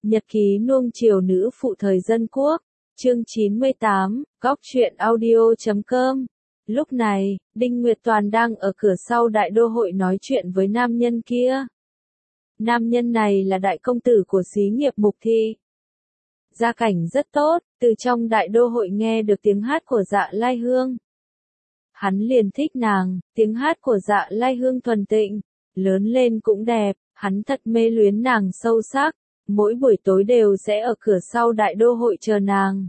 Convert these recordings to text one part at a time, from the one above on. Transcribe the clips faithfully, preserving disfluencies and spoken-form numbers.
Nhật ký nuông chiều nữ phụ thời dân quốc, chương chín mươi tám, góc truyện audio chấm com. Lúc này, Đinh Nguyệt Toàn đang ở cửa sau đại đô hội nói chuyện với nam nhân kia. Nam nhân này là đại công tử của xí nghiệp Mục Thị. Gia cảnh rất tốt, từ trong đại đô hội nghe được tiếng hát của Dạ Lai Hương. Hắn liền thích nàng, tiếng hát của Dạ Lai Hương thuần tịnh, lớn lên cũng đẹp, hắn thật mê luyến nàng sâu sắc, mỗi buổi tối đều sẽ ở cửa sau đại đô hội chờ nàng.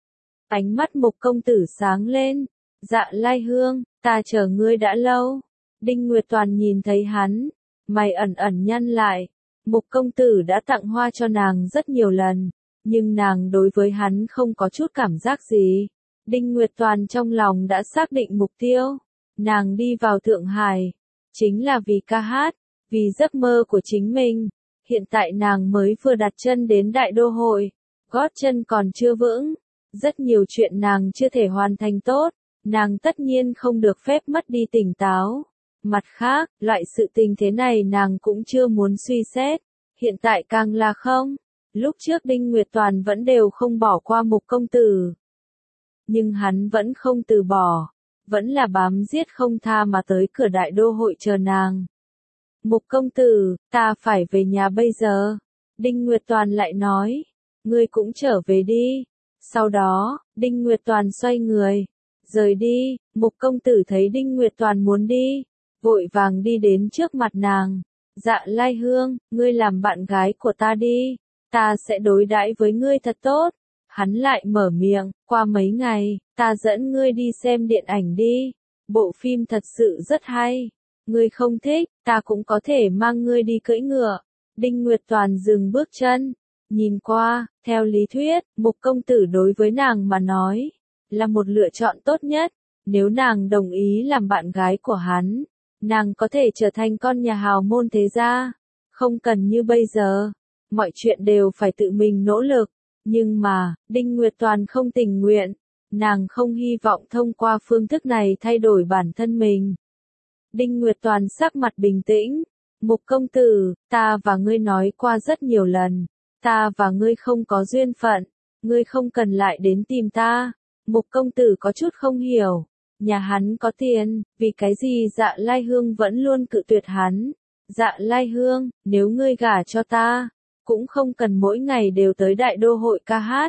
Ánh mắt Mục công tử sáng lên, Dạ Lai Hương, ta chờ ngươi đã lâu. Đinh Nguyệt Toàn nhìn thấy hắn, mày ẩn ẩn nhăn lại, Mục công tử đã tặng hoa cho nàng rất nhiều lần, nhưng nàng đối với hắn không có chút cảm giác gì. Đinh Nguyệt Toàn trong lòng đã xác định mục tiêu, nàng đi vào Thượng Hải, chính là vì ca hát, vì giấc mơ của chính mình. Hiện tại nàng mới vừa đặt chân đến đại đô hội, gót chân còn chưa vững, rất nhiều chuyện nàng chưa thể hoàn thành tốt, nàng tất nhiên không được phép mất đi tỉnh táo. Mặt khác, loại sự tình thế này nàng cũng chưa muốn suy xét, hiện tại càng là không. Lúc trước Đinh Nguyệt Toàn vẫn đều không bỏ qua Mục công tử, nhưng hắn vẫn không từ bỏ, vẫn là bám giết không tha mà tới cửa đại đô hội chờ nàng. Mục công tử, ta phải về nhà bây giờ. Đinh Nguyệt Toàn lại nói, ngươi cũng trở về đi. Sau đó, Đinh Nguyệt Toàn xoay người, rời đi. Mục công tử thấy Đinh Nguyệt Toàn muốn đi, vội vàng đi đến trước mặt nàng. Dạ Lai Hương, ngươi làm bạn gái của ta đi, ta sẽ đối đãi với ngươi thật tốt. Hắn lại mở miệng, qua mấy ngày, ta dẫn ngươi đi xem điện ảnh đi. Bộ phim thật sự rất hay. Ngươi không thích, ta cũng có thể mang ngươi đi cưỡi ngựa. Đinh Nguyệt Toàn dừng bước chân, nhìn qua, theo lý thuyết, Mục công tử đối với nàng mà nói, là một lựa chọn tốt nhất. Nếu nàng đồng ý làm bạn gái của hắn, nàng có thể trở thành con nhà hào môn thế gia, không cần như bây giờ, mọi chuyện đều phải tự mình nỗ lực. Nhưng mà, Đinh Nguyệt Toàn không tình nguyện, nàng không hy vọng thông qua phương thức này thay đổi bản thân mình. Đinh Nguyệt Toàn sắc mặt bình tĩnh, Mục công tử, ta và ngươi nói qua rất nhiều lần, ta và ngươi không có duyên phận, ngươi không cần lại đến tìm ta. Mục công tử có chút không hiểu, nhà hắn có tiền, vì cái gì Dạ Lai Hương vẫn luôn cự tuyệt hắn. Dạ Lai Hương, nếu ngươi gả cho ta, cũng không cần mỗi ngày đều tới đại đô hội ca hát.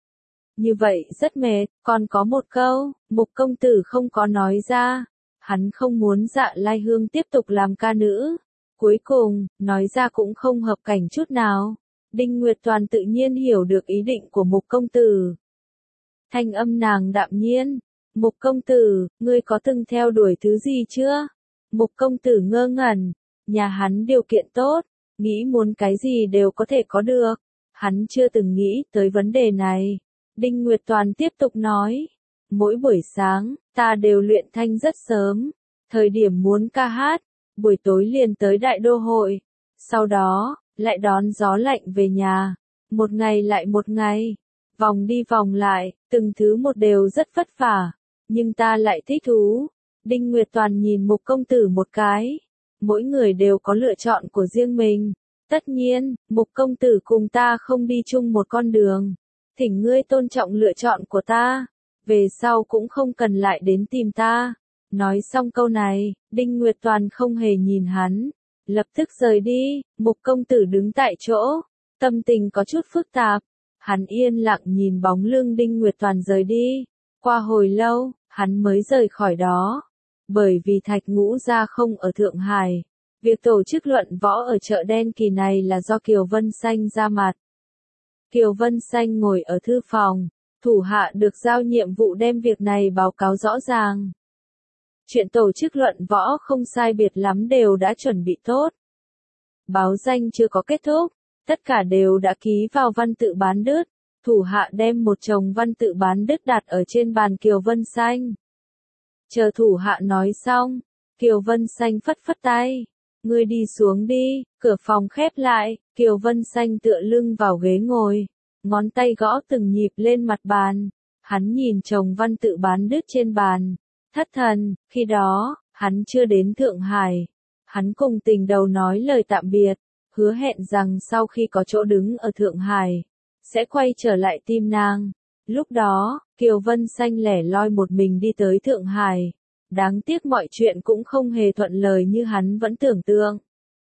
Như vậy rất mệt, còn có một câu, Mục công tử không có nói ra. Hắn không muốn Dạ Lai Hương tiếp tục làm ca nữ. Cuối cùng, nói ra cũng không hợp cảnh chút nào. Đinh Nguyệt Toàn tự nhiên hiểu được ý định của Mục công tử. Thanh âm nàng đạm nhiên. Mục công tử, ngươi có từng theo đuổi thứ gì chưa? Mục công tử ngơ ngẩn. Nhà hắn điều kiện tốt, nghĩ muốn cái gì đều có thể có được. Hắn chưa từng nghĩ tới vấn đề này. Đinh Nguyệt Toàn tiếp tục nói. Mỗi buổi sáng, ta đều luyện thanh rất sớm, thời điểm muốn ca hát, buổi tối liền tới đại đô hội, sau đó, lại đón gió lạnh về nhà, một ngày lại một ngày, vòng đi vòng lại, từng thứ một đều rất vất vả, nhưng ta lại thích thú. Đinh Nguyệt Toàn nhìn Mục công tử một cái, mỗi người đều có lựa chọn của riêng mình, tất nhiên, Mục công tử cùng ta không đi chung một con đường, thỉnh ngươi tôn trọng lựa chọn của ta. Về sau cũng không cần lại đến tìm ta. Nói xong câu này, Đinh Nguyệt Toàn không hề nhìn hắn, lập tức rời đi. Mục công tử đứng tại chỗ, tâm tình có chút phức tạp. Hắn yên lặng nhìn bóng lưng Đinh Nguyệt Toàn rời đi. Qua hồi lâu, hắn mới rời khỏi đó. Bởi vì Thạch Ngũ Gia không ở Thượng Hải, việc tổ chức luận võ ở chợ đen kỳ này là do Kiều Vân Xanh ra mặt. Kiều Vân Xanh ngồi ở thư phòng, thủ hạ được giao nhiệm vụ đem việc này báo cáo rõ ràng. Chuyện tổ chức luận võ không sai biệt lắm đều đã chuẩn bị tốt. Báo danh chưa có kết thúc, tất cả đều đã ký vào văn tự bán đứt. Thủ hạ đem một chồng văn tự bán đứt đặt ở trên bàn Kiều Vân Xanh. Chờ thủ hạ nói xong, Kiều Vân Xanh phất phất tay. Ngươi đi xuống đi, cửa phòng khép lại, Kiều Vân Xanh tựa lưng vào ghế ngồi. Ngón tay gõ từng nhịp lên mặt bàn, hắn nhìn chồng văn tự bán đứt trên bàn, thất thần. Khi đó, hắn chưa đến Thượng Hải, hắn cùng tình đầu nói lời tạm biệt, hứa hẹn rằng sau khi có chỗ đứng ở Thượng Hải, sẽ quay trở lại tìm nàng. Lúc đó, Kiều Vân Xanh lẻ loi một mình đi tới Thượng Hải. Đáng tiếc mọi chuyện cũng không hề thuận lời như hắn vẫn tưởng tượng.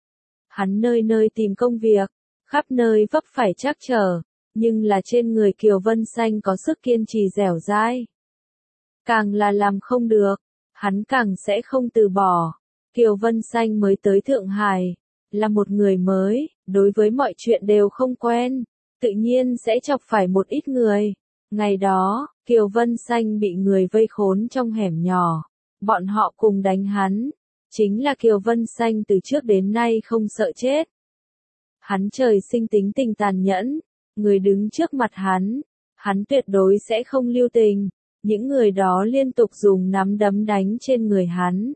Hắn nơi nơi tìm công việc, khắp nơi vấp phải trắc trở, nhưng là trên người Kiều Vân Xanh có sức kiên trì dẻo dai. Càng là làm không được, hắn càng sẽ không từ bỏ. Kiều Vân Xanh mới tới Thượng Hải, là một người mới, đối với mọi chuyện đều không quen, tự nhiên sẽ chọc phải một ít người. Ngày đó, Kiều Vân Xanh bị người vây khốn trong hẻm nhỏ, bọn họ cùng đánh hắn, chính là Kiều Vân Xanh từ trước đến nay không sợ chết. Hắn trời sinh tính tình tàn nhẫn, người đứng trước mặt hắn, hắn tuyệt đối sẽ không lưu tình, những người đó liên tục dùng nắm đấm đánh trên người hắn.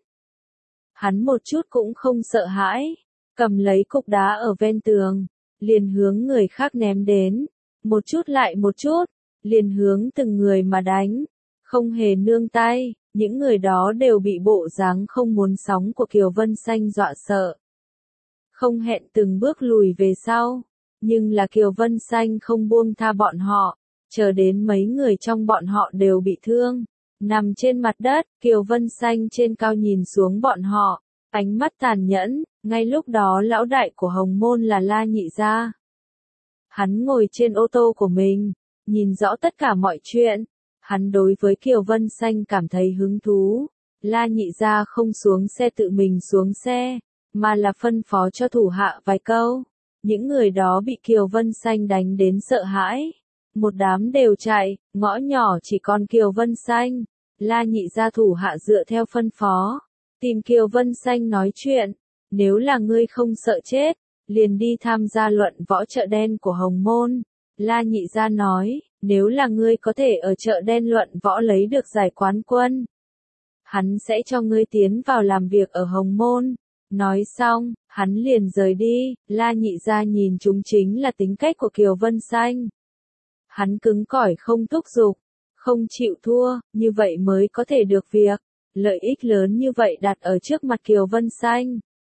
Hắn một chút cũng không sợ hãi, cầm lấy cục đá ở ven tường, liền hướng người khác ném đến, một chút lại một chút, liền hướng từng người mà đánh, không hề nương tay, những người đó đều bị bộ dáng không muốn sống của Kiều Vân Xanh dọa sợ. Không hẹn từng bước lùi về sau, nhưng là Kiều Vân Xanh không buông tha bọn họ, chờ đến mấy người trong bọn họ đều bị thương, nằm trên mặt đất, Kiều Vân Xanh trên cao nhìn xuống bọn họ, ánh mắt tàn nhẫn, ngay lúc đó lão đại của Hồng Môn là La Nhị Gia. Hắn ngồi trên ô tô của mình, nhìn rõ tất cả mọi chuyện, hắn đối với Kiều Vân Xanh cảm thấy hứng thú. La Nhị Gia không xuống xe tự mình xuống xe, mà là phân phó cho thủ hạ vài câu. Những người đó bị Kiều Vân Xanh đánh đến sợ hãi. Một đám đều chạy, ngõ nhỏ chỉ còn Kiều Vân Xanh. La Nhị Gia thủ hạ dựa theo phân phó, tìm Kiều Vân Xanh nói chuyện. Nếu là ngươi không sợ chết, liền đi tham gia luận võ chợ đen của Hồng Môn. La Nhị Gia nói, nếu là ngươi có thể ở chợ đen luận võ lấy được giải quán quân, hắn sẽ cho ngươi tiến vào làm việc ở Hồng Môn. Nói xong, hắn liền rời đi. La Nhị Gia nhìn chúng chính là tính cách của Kiều Vân Xanh. Hắn cứng cỏi không thúc giục, không chịu thua, như vậy mới có thể được việc. Lợi ích lớn như vậy đặt ở trước mặt Kiều Vân Xanh.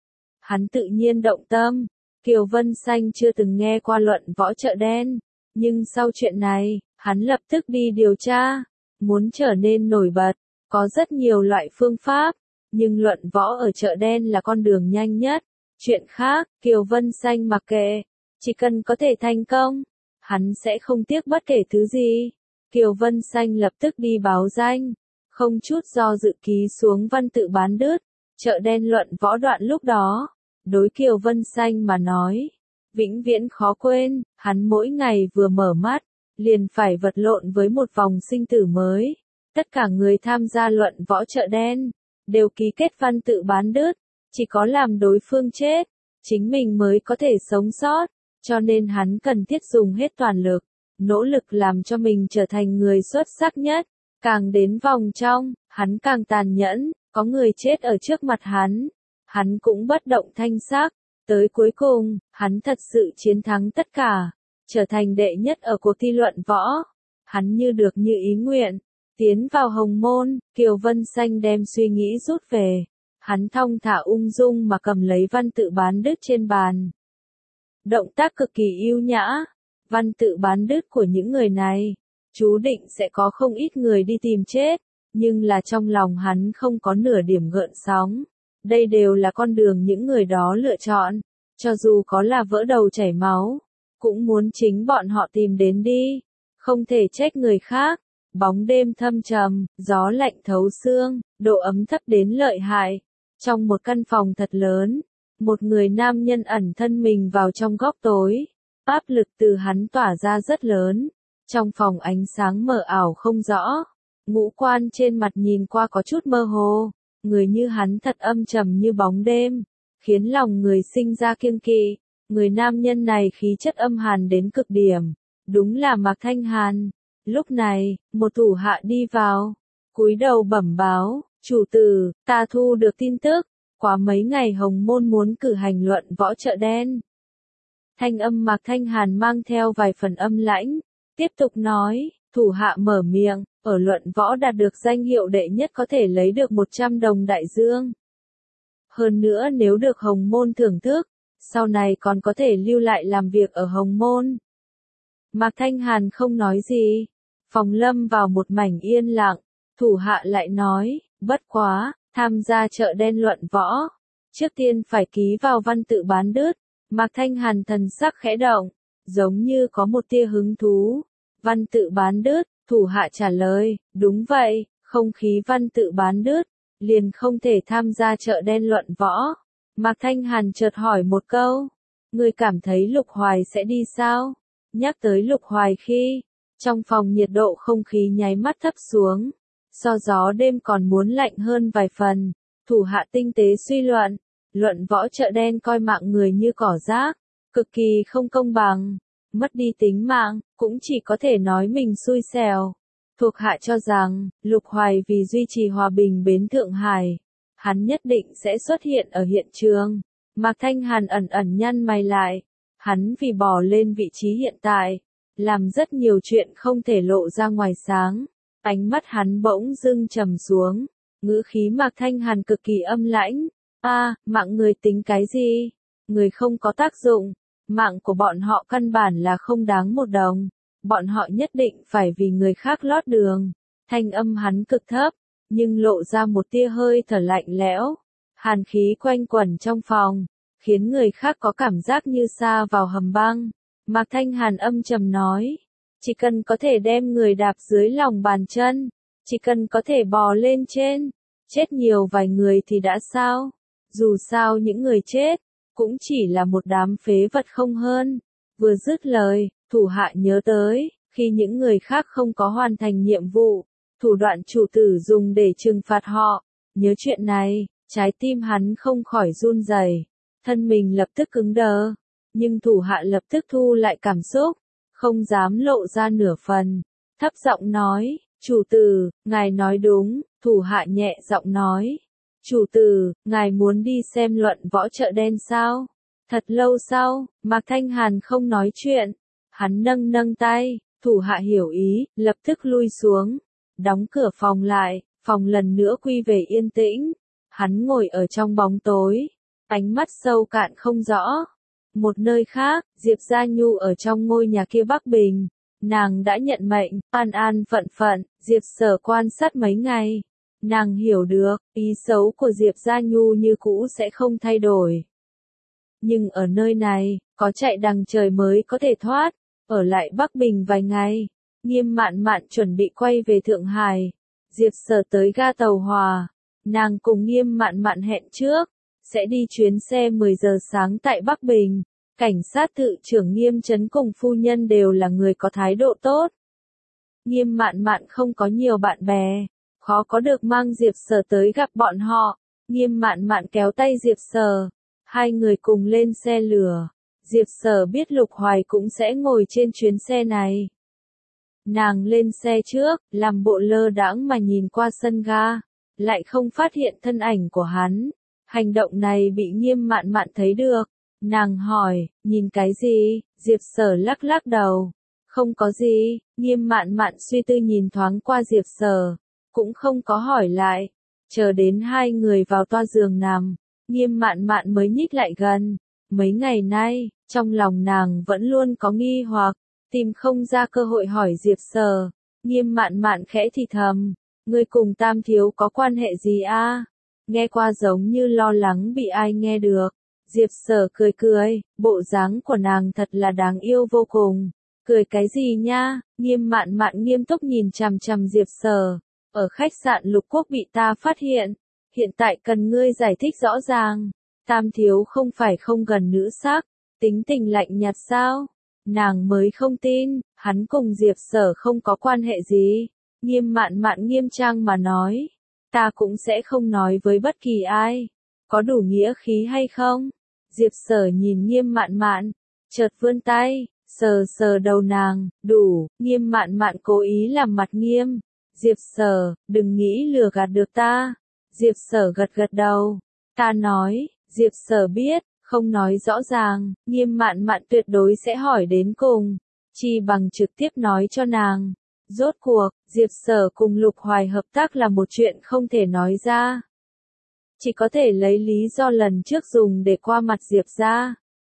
Hắn tự nhiên động tâm. Kiều Vân Xanh chưa từng nghe qua luận võ chợ đen, nhưng sau chuyện này, hắn lập tức đi điều tra. Muốn trở nên nổi bật, có rất nhiều loại phương pháp, nhưng luận võ ở chợ đen là con đường nhanh nhất. Chuyện khác, Kiều Vân Xanh mặc kệ, chỉ cần có thể thành công, hắn sẽ không tiếc bất kể thứ gì. Kiều Vân Xanh lập tức đi báo danh, không chút do dự ký xuống văn tự bán đứt. Chợ đen luận võ đoạn lúc đó, đối Kiều Vân Xanh mà nói, vĩnh viễn khó quên. Hắn mỗi ngày vừa mở mắt, liền phải vật lộn với một vòng sinh tử mới. Tất cả người tham gia luận võ chợ đen đều ký kết văn tự bán đứt, chỉ có làm đối phương chết, chính mình mới có thể sống sót, cho nên hắn cần thiết dùng hết toàn lực, nỗ lực làm cho mình trở thành người xuất sắc nhất. Càng đến vòng trong, hắn càng tàn nhẫn, có người chết ở trước mặt hắn, hắn cũng bất động thanh sắc. Tới cuối cùng, hắn thật sự chiến thắng tất cả, trở thành đệ nhất ở cuộc thi luận võ. Hắn như được như ý nguyện, tiến vào Hồng Môn. Kiều Vân Xanh đem suy nghĩ rút về, hắn thong thả ung dung mà cầm lấy văn tự bán đứt trên bàn. Động tác cực kỳ yêu nhã, văn tự bán đứt của những người này, chú định sẽ có không ít người đi tìm chết, nhưng là trong lòng hắn không có nửa điểm gợn sóng. Đây đều là con đường những người đó lựa chọn, cho dù có là vỡ đầu chảy máu, cũng muốn chính bọn họ tìm đến đi, không thể trách người khác. Bóng đêm thâm trầm, gió lạnh thấu xương, độ ấm thấp đến lợi hại. Trong một căn phòng thật lớn, một người nam nhân ẩn thân mình vào trong góc tối. Áp lực từ hắn tỏa ra rất lớn. Trong phòng ánh sáng mờ ảo không rõ. Ngũ quan trên mặt nhìn qua có chút mơ hồ. Người như hắn thật âm trầm như bóng đêm, khiến lòng người sinh ra kiêng kỵ. Người nam nhân này khí chất âm hàn đến cực điểm, đúng là Mạc Thanh Hàn. Lúc này, một thủ hạ đi vào, cúi đầu bẩm báo, chủ tử, ta thu được tin tức, quá mấy ngày Hồng Môn muốn cử hành luận võ chợ đen. Thanh âm Mạc Thanh Hàn mang theo vài phần âm lãnh, tiếp tục nói, thủ hạ mở miệng, ở luận võ đạt được danh hiệu đệ nhất có thể lấy được một trăm đồng đại dương. Hơn nữa nếu được Hồng Môn thưởng thức, sau này còn có thể lưu lại làm việc ở Hồng Môn. Mạc Thanh Hàn không nói gì. Phòng lâm vào một mảnh yên lặng, thủ hạ lại nói, bất quá, tham gia chợ đen luận võ. Trước tiên phải ký vào văn tự bán đứt. Mạc Thanh Hàn thần sắc khẽ động, giống như có một tia hứng thú. Văn tự bán đứt, thủ hạ trả lời, đúng vậy, không khí văn tự bán đứt, liền không thể tham gia chợ đen luận võ. Mạc Thanh Hàn chợt hỏi một câu, người cảm thấy Lục Hoài sẽ đi sao? Nhắc tới Lục Hoài khi, trong phòng nhiệt độ không khí nháy mắt thấp xuống, so gió đêm còn muốn lạnh hơn vài phần. Thủ hạ tinh tế suy luận, luận võ chợ đen coi mạng người như cỏ rác, cực kỳ không công bằng, mất đi tính mạng, cũng chỉ có thể nói mình xui xẻo. Thuộc hạ cho rằng, Lục Hoài vì duy trì hòa bình bến Thượng Hải, hắn nhất định sẽ xuất hiện ở hiện trường. Mạc Thanh Hàn ẩn ẩn nhăn mày lại, hắn vì bò lên vị trí hiện tại, làm rất nhiều chuyện không thể lộ ra ngoài sáng. Ánh mắt hắn bỗng dưng trầm xuống, ngữ khí Mạc Thanh Hàn cực kỳ âm lãnh. A, à, mạng người tính cái gì? Người không có tác dụng, mạng của bọn họ căn bản là không đáng một đồng. Bọn họ nhất định phải vì người khác lót đường. Thanh âm hắn cực thấp, nhưng lộ ra một tia hơi thở lạnh lẽo. Hàn khí quanh quẩn trong phòng, khiến người khác có cảm giác như sa vào hầm băng. Mạc Thanh Hàn âm trầm nói, chỉ cần có thể đem người đạp dưới lòng bàn chân, chỉ cần có thể bò lên trên, chết nhiều vài người thì đã sao? Dù sao những người chết, cũng chỉ là một đám phế vật không hơn. Vừa dứt lời, thủ hạ nhớ tới, khi những người khác không có hoàn thành nhiệm vụ, thủ đoạn chủ tử dùng để trừng phạt họ. Nhớ chuyện này, trái tim hắn không khỏi run rẩy, thân mình lập tức cứng đờ. Nhưng thủ hạ lập tức thu lại cảm xúc, không dám lộ ra nửa phần. Thấp giọng nói, chủ tử, ngài nói đúng. Thủ hạ nhẹ giọng nói, chủ tử, ngài muốn đi xem luận võ chợ đen sao? Thật lâu sau, Mạc Thanh Hàn không nói chuyện. Hắn nâng nâng tay, thủ hạ hiểu ý, lập tức lui xuống. Đóng cửa phòng lại, phòng lần nữa quy về yên tĩnh. Hắn ngồi ở trong bóng tối, ánh mắt sâu cạn không rõ. Một nơi khác, Diệp Gia Nhu ở trong ngôi nhà kia Bắc Bình. Nàng đã nhận mệnh, an an phận phận, Diệp Sở quan sát mấy ngày. Nàng hiểu được, ý xấu của Diệp Gia Nhu như cũ sẽ không thay đổi. Nhưng ở nơi này, có chạy đằng trời mới có thể thoát. Ở lại Bắc Bình vài ngày, Nghiêm Mạn Mạn chuẩn bị quay về Thượng Hải. Diệp Sở tới ga tàu hỏa. Nàng cùng Nghiêm Mạn Mạn hẹn trước, sẽ đi chuyến xe mười giờ sáng tại Bắc Bình. Cảnh sát tự trưởng Nghiêm Trấn cùng phu nhân đều là người có thái độ tốt. Nghiêm Mạn Mạn không có nhiều bạn bè, khó có được mang Diệp Sở tới gặp bọn họ. Nghiêm Mạn Mạn kéo tay Diệp Sở, hai người cùng lên xe lửa. Diệp Sở biết Lục Hoài cũng sẽ ngồi trên chuyến xe này. Nàng lên xe trước, làm bộ lơ đãng mà nhìn qua sân ga, lại không phát hiện thân ảnh của hắn. Hành động này bị Nghiêm Mạn Mạn thấy được. Nàng hỏi, nhìn cái gì? Diệp Sở lắc lắc đầu. Không có gì. Nghiêm Mạn Mạn suy tư nhìn thoáng qua Diệp Sở, cũng không có hỏi lại. Chờ đến hai người vào toa giường nằm, Nghiêm Mạn Mạn mới nhích lại gần. Mấy ngày nay, trong lòng nàng vẫn luôn có nghi hoặc, tìm không ra cơ hội hỏi Diệp Sở. Nghiêm Mạn Mạn khẽ thì thầm, ngươi cùng Tam thiếu có quan hệ gì a? Nghe qua giống như lo lắng bị ai nghe được. Diệp Sở cười cười, bộ dáng của nàng thật là đáng yêu vô cùng. Cười cái gì nha? Nghiêm Mạn Mạn nghiêm túc nhìn chằm chằm Diệp Sở. Ở khách sạn Lục Quốc bị ta phát hiện. Hiện tại cần ngươi giải thích rõ ràng. Tam thiếu không phải không gần nữ sắc, tính tình lạnh nhạt sao? Nàng mới không tin, hắn cùng Diệp Sở không có quan hệ gì. Nghiêm Mạn Mạn nghiêm trang mà nói, ta cũng sẽ không nói với bất kỳ ai. Có đủ nghĩa khí hay không? Diệp Sở nhìn Nghiêm Mạn Mạn, chợt vươn tay, sờ sờ đầu nàng, đủ. Nghiêm Mạn Mạn cố ý làm mặt nghiêm. Diệp Sở, đừng nghĩ lừa gạt được ta. Diệp Sở gật gật đầu. Ta nói, Diệp Sở biết, không nói rõ ràng, Nghiêm Mạn Mạn tuyệt đối sẽ hỏi đến cùng. Chi bằng trực tiếp nói cho nàng. Rốt cuộc, Diệp Sở cùng Lục Hoài hợp tác là một chuyện không thể nói ra. Chỉ có thể lấy lý do lần trước dùng để qua mặt Diệp ra.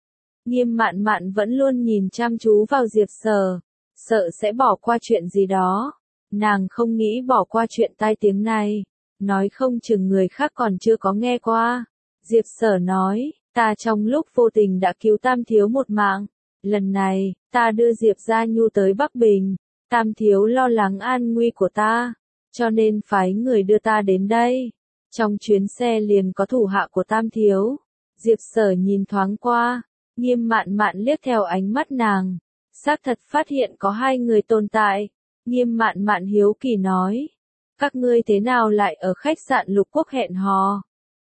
Nghiêm Mạn Mạn vẫn luôn nhìn chăm chú vào Diệp Sở, sợ sẽ bỏ qua chuyện gì đó. Nàng không nghĩ bỏ qua chuyện tai tiếng này, nói không chừng người khác còn chưa có nghe qua. Diệp Sở nói, ta trong lúc vô tình đã cứu Tam Thiếu một mạng. Lần này, ta đưa Diệp Gia Nhu tới Bắc Bình. Tam Thiếu lo lắng an nguy của ta, cho nên phái người đưa ta đến đây. Trong chuyến xe liền có thủ hạ của Tam Thiếu. Diệp Sở nhìn thoáng qua, Nghiêm Mạn Mạn liếc theo ánh mắt nàng, xác thật phát hiện có hai người tồn tại. Nghiêm Mạn Mạn hiếu kỳ nói, các ngươi thế nào lại ở khách sạn Lục Quốc hẹn hò?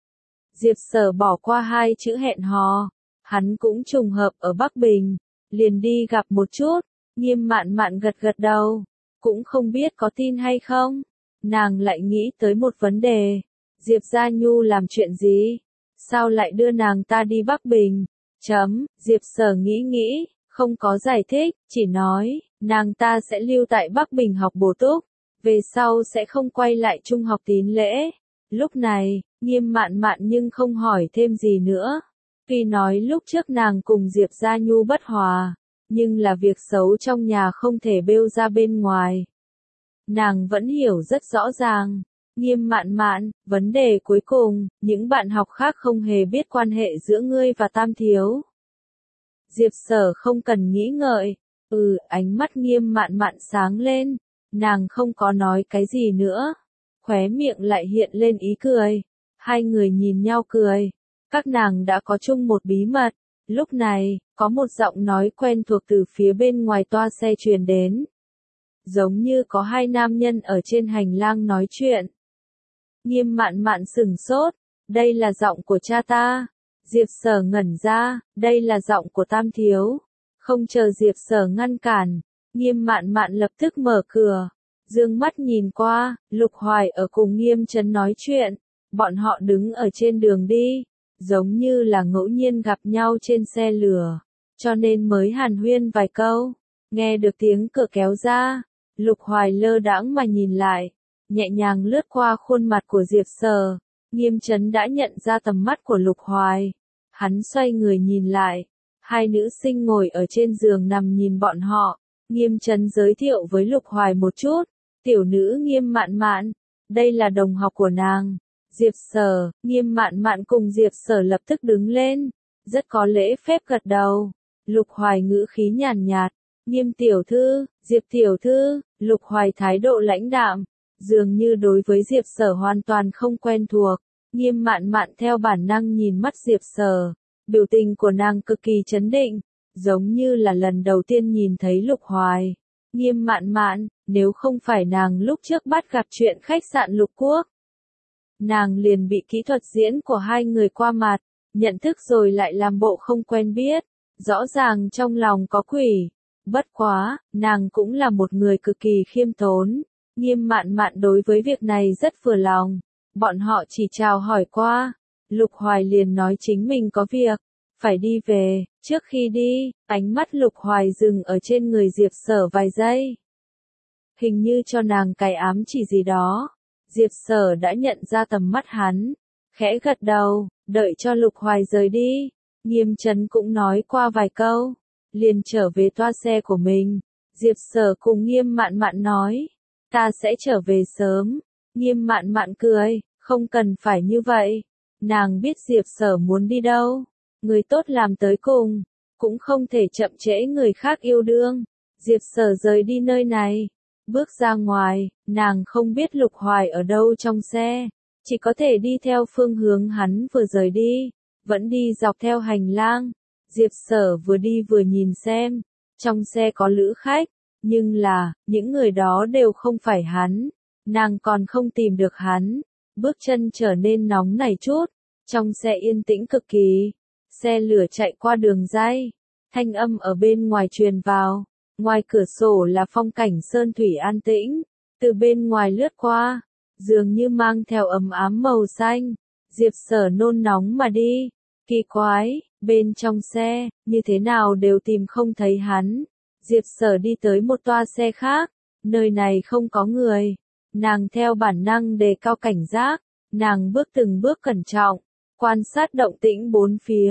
Diệp Sở bỏ qua hai chữ hẹn hò, hắn cũng trùng hợp ở Bắc Bình, liền đi gặp một chút. Nghiêm Mạn Mạn gật gật đầu, cũng không biết có tin hay không. Nàng lại nghĩ tới một vấn đề, Diệp Gia Nhu làm chuyện gì? Sao lại đưa nàng ta đi Bắc Bình? Chấm, Diệp Sở nghĩ nghĩ, không có giải thích, chỉ nói, nàng ta sẽ lưu tại Bắc Bình học bổ túc, về sau sẽ không quay lại trung học Tín Lễ. Lúc này, Nghiêm Mạn Mạn nhưng không hỏi thêm gì nữa. Tuy nói lúc trước nàng cùng Diệp Gia Nhu bất hòa, nhưng là việc xấu trong nhà không thể bêu ra bên ngoài. Nàng vẫn hiểu rất rõ ràng. Nghiêm Mạn Mạn, vấn đề cuối cùng, những bạn học khác không hề biết quan hệ giữa ngươi và Tam Thiếu. Diệp Sở không cần nghĩ ngợi, ừ, ánh mắt Nghiêm Mạn Mạn sáng lên, nàng không có nói cái gì nữa, khóe miệng lại hiện lên ý cười, hai người nhìn nhau cười, các nàng đã có chung một bí mật. Lúc này, có một giọng nói quen thuộc từ phía bên ngoài toa xe truyền đến. Giống như có hai nam nhân ở trên hành lang nói chuyện. Nghiêm Mạn Mạn sửng sốt, đây là giọng của cha ta. Diệp Sở ngẩn ra, đây là giọng của Tam Thiếu. Không chờ Diệp Sở ngăn cản, Nghiêm Mạn Mạn lập tức mở cửa, dương mắt nhìn qua, Lục Hoài ở cùng Nghiêm Trấn nói chuyện, bọn họ đứng ở trên đường đi, giống như là ngẫu nhiên gặp nhau trên xe lửa, cho nên mới hàn huyên vài câu. Nghe được tiếng cửa kéo ra, Lục Hoài lơ đãng mà nhìn lại, nhẹ nhàng lướt qua khuôn mặt của Diệp Sở. Nghiêm Trấn đã nhận ra tầm mắt của Lục Hoài. Hắn xoay người nhìn lại, hai nữ sinh ngồi ở trên giường nằm nhìn bọn họ. Nghiêm Trấn giới thiệu với Lục Hoài một chút, tiểu nữ Nghiêm Mạn Mạn, đây là đồng học của nàng. Diệp Sở, Nghiêm Mạn Mạn cùng Diệp Sở lập tức đứng lên, rất có lễ phép gật đầu. Lục Hoài ngữ khí nhàn nhạt, Nghiêm tiểu thư, Diệp tiểu thư. Lục Hoài thái độ lãnh đạm, dường như đối với Diệp Sở hoàn toàn không quen thuộc. Nghiêm Mạn Mạn theo bản năng nhìn mắt Diệp Sở, biểu tình của nàng cực kỳ trấn định, giống như là lần đầu tiên nhìn thấy Lục Hoài. Nghiêm Mạn Mạn, nếu không phải nàng lúc trước bắt gặp chuyện khách sạn Lục Quốc, nàng liền bị kỹ thuật diễn của hai người qua mặt, nhận thức rồi lại làm bộ không quen biết, rõ ràng trong lòng có quỷ. Bất quá, nàng cũng là một người cực kỳ khiêm tốn. Nghiêm Mạn Mạn đối với việc này rất vừa lòng. Bọn họ chỉ chào hỏi qua. Lục Hoài liền nói chính mình có việc, phải đi về. Trước khi đi, ánh mắt Lục Hoài dừng ở trên người Diệp Sở vài giây. Hình như cho nàng cái ám chỉ gì đó. Diệp Sở đã nhận ra tầm mắt hắn, khẽ gật đầu, đợi cho Lục Hoài rời đi. Nghiêm Trấn cũng nói qua vài câu, liền trở về toa xe của mình. Diệp Sở cùng Nghiêm Mạn Mạn nói, ta sẽ trở về sớm. Nghiêm Mạn Mạn cười, không cần phải như vậy. Nàng biết Diệp Sở muốn đi đâu. Người tốt làm tới cùng, cũng không thể chậm trễ người khác yêu đương. Diệp Sở rời đi nơi này, bước ra ngoài, nàng không biết Lục Hoài ở đâu trong xe, chỉ có thể đi theo phương hướng hắn vừa rời đi, vẫn đi dọc theo hành lang. Diệp Sở vừa đi vừa nhìn xem, trong xe có lữ khách, nhưng là, những người đó đều không phải hắn, nàng còn không tìm được hắn, bước chân trở nên nóng nảy chút, trong xe yên tĩnh cực kỳ, xe lửa chạy qua đường ray, thanh âm ở bên ngoài truyền vào, ngoài cửa sổ là phong cảnh sơn thủy an tĩnh, từ bên ngoài lướt qua, dường như mang theo ấm ám màu xanh. Diệp Sở nôn nóng mà đi, kỳ quái, bên trong xe, như thế nào đều tìm không thấy hắn. Diệp Sở đi tới một toa xe khác, nơi này không có người. Nàng theo bản năng đề cao cảnh giác, nàng bước từng bước cẩn trọng, quan sát động tĩnh bốn phía,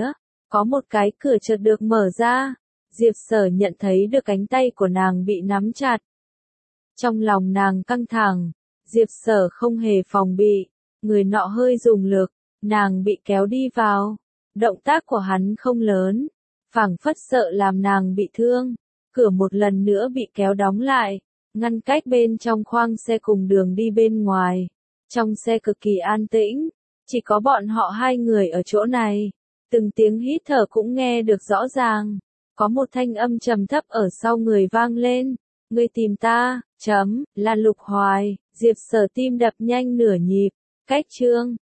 Có một cái cửa chợt được mở ra. Diệp Sở nhận thấy được cánh tay của nàng bị nắm chặt. Trong lòng nàng căng thẳng, Diệp Sở không hề phòng bị, người nọ hơi dùng lực, nàng bị kéo đi vào. Động tác của hắn không lớn, phảng phất sợ làm nàng bị thương. Cửa một lần nữa bị kéo đóng lại, ngăn cách bên trong khoang xe cùng đường đi bên ngoài. Trong xe cực kỳ an tĩnh, chỉ có bọn họ hai người ở chỗ này. Từng tiếng hít thở cũng nghe được rõ ràng. Có một thanh âm trầm thấp ở sau người vang lên. Ngươi tìm ta, chấm, là Lục Hoài. Diệp Sở tim đập nhanh nửa nhịp. Cách chương